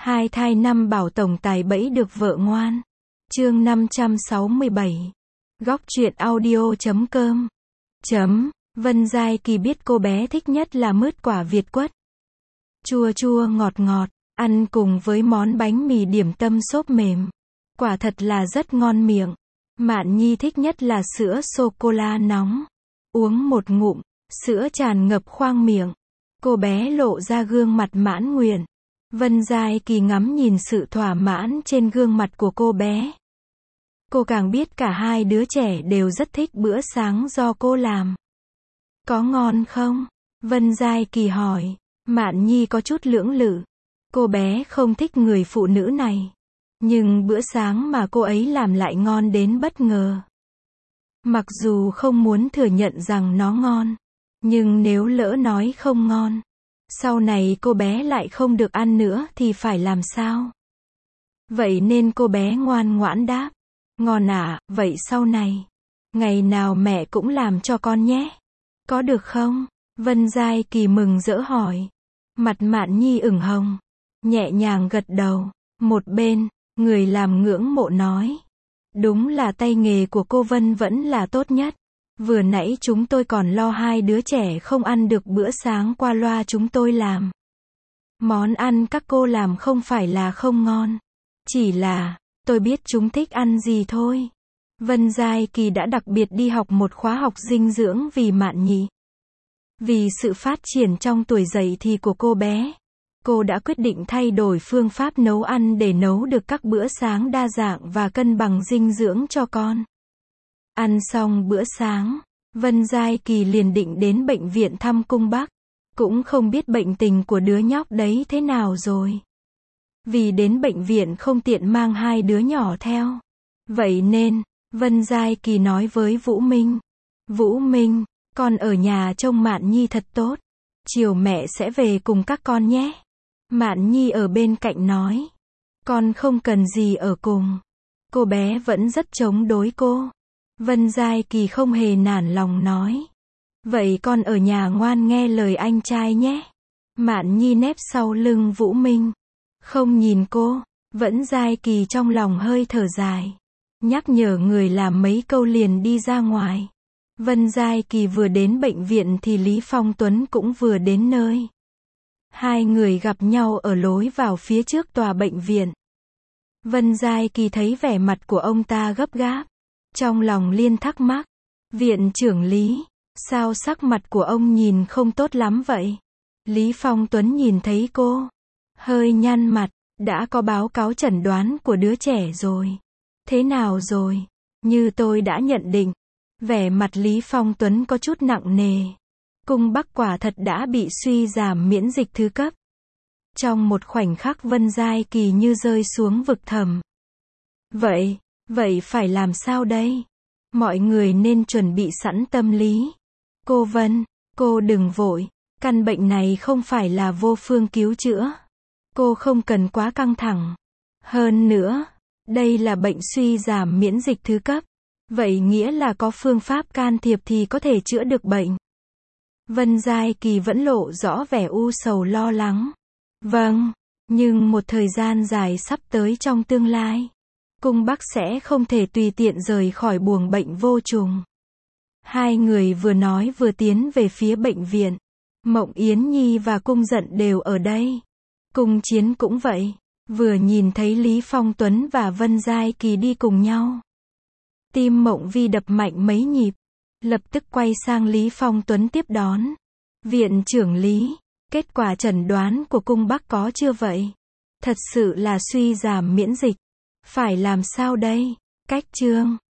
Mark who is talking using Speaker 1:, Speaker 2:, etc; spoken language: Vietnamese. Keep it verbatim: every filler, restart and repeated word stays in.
Speaker 1: Hai thai năm bảo tổng tài bẫy được vợ ngoan. Chương năm trăm sáu mươi bảy. Góc truyện audio chấm com. Chấm. Vân Giai Kỳ biết cô bé thích nhất là mứt quả Việt quất. Chua chua ngọt ngọt, ăn cùng với món bánh mì điểm tâm xốp mềm. Quả thật là rất ngon miệng. Mạn Nhi thích nhất là sữa sô-cô-la nóng. Uống một ngụm, sữa tràn ngập khoang miệng. Cô bé lộ ra gương mặt mãn nguyện. Vân Giai Kỳ ngắm nhìn sự thỏa mãn trên gương mặt của cô bé. Cô càng biết cả hai đứa trẻ đều rất thích bữa sáng do cô làm. Có ngon không? Vân Giai Kỳ hỏi. Mạn Nhi có chút lưỡng lự. Cô bé không thích người phụ nữ này. Nhưng bữa sáng mà cô ấy làm lại ngon đến bất ngờ. Mặc dù không muốn thừa nhận rằng nó ngon. Nhưng nếu lỡ nói không ngon, sau này cô bé lại không được ăn nữa thì phải làm sao? Vậy nên cô bé ngoan ngoãn đáp. Ngon ạ, vậy sau này, ngày nào mẹ cũng làm cho con nhé. Có được không? Vân Giai Kỳ mừng rỡ hỏi. Mặt Mạn Nhi ửng hồng, nhẹ nhàng gật đầu. Một bên, người làm ngưỡng mộ nói. Đúng là tay nghề của cô Vân vẫn là tốt nhất. Vừa nãy chúng tôi còn lo hai đứa trẻ không ăn được bữa sáng qua loa chúng tôi làm. Món ăn các cô làm không phải là không ngon. Chỉ là, tôi biết chúng thích ăn gì thôi. Vân Giai Kỳ đã đặc biệt đi học một khóa học dinh dưỡng vì Mạn Nhi. Vì sự phát triển trong tuổi dậy thì của cô bé, cô đã quyết định thay đổi phương pháp nấu ăn để nấu được các bữa sáng đa dạng và cân bằng dinh dưỡng cho con. Ăn xong bữa sáng, Vân Giai Kỳ liền định đến bệnh viện thăm Cung Bắc. Cũng không biết bệnh tình của đứa nhóc đấy thế nào rồi. Vì đến bệnh viện không tiện mang hai đứa nhỏ theo. Vậy nên, Vân Giai Kỳ nói với Vũ Minh. Vũ Minh, con ở nhà trông Mạn Nhi thật tốt. Chiều mẹ sẽ về cùng các con nhé. Mạn Nhi ở bên cạnh nói. Con không cần gì ở cùng. Cô bé vẫn rất chống đối cô. Vân Giai Kỳ không hề nản lòng nói. Vậy con ở nhà ngoan nghe lời anh trai nhé. Mạn Nhi nép sau lưng Vũ Minh. Không nhìn cô, vẫn Giai Kỳ trong lòng hơi thở dài. Nhắc nhở người làm mấy câu liền đi ra ngoài. Vân Giai Kỳ vừa đến bệnh viện thì Lý Phong Tuấn cũng vừa đến nơi. Hai người gặp nhau ở lối vào phía trước tòa bệnh viện. Vân Giai Kỳ thấy vẻ mặt của ông ta gấp gáp. Trong lòng liên thắc mắc. Viện trưởng Lý, sao sắc mặt của ông nhìn không tốt lắm vậy? Lý Phong Tuấn nhìn thấy cô, hơi nhăn mặt. Đã có báo cáo chẩn đoán của đứa trẻ rồi. Thế nào rồi? Như tôi đã nhận định. Vẻ mặt Lý Phong Tuấn có chút nặng nề. Cung Bắc quả thật đã bị suy giảm miễn dịch thứ cấp. Trong một khoảnh khắc Vân Giai Kỳ như rơi xuống vực thẳm. Vậy, vậy phải làm sao đây? Mọi người nên chuẩn bị sẵn tâm lý. Cô Vân, cô đừng vội. Căn bệnh này không phải là vô phương cứu chữa. Cô không cần quá căng thẳng. Hơn nữa, đây là bệnh suy giảm miễn dịch thứ cấp. Vậy nghĩa là có phương pháp can thiệp thì có thể chữa được bệnh. Vân Giai Kỳ vẫn lộ rõ vẻ u sầu lo lắng. Vâng, nhưng một thời gian dài sắp tới trong tương lai, Cung Bắc sẽ không thể tùy tiện rời khỏi buồng bệnh vô trùng. Hai người vừa nói vừa tiến về phía bệnh viện. Mộng Yến Nhi và Cung Dận đều ở đây. Cung Chiến cũng vậy. Vừa nhìn thấy Lý Phong Tuấn và Vân Giai Kỳ đi cùng nhau, tim Mộng Vi đập mạnh mấy nhịp. Lập tức quay sang Lý Phong Tuấn tiếp đón. Viện trưởng Lý, kết quả chẩn đoán của Cung Bắc có chưa vậy? Thật sự là suy giảm miễn dịch. Phải làm sao đây? Cách chương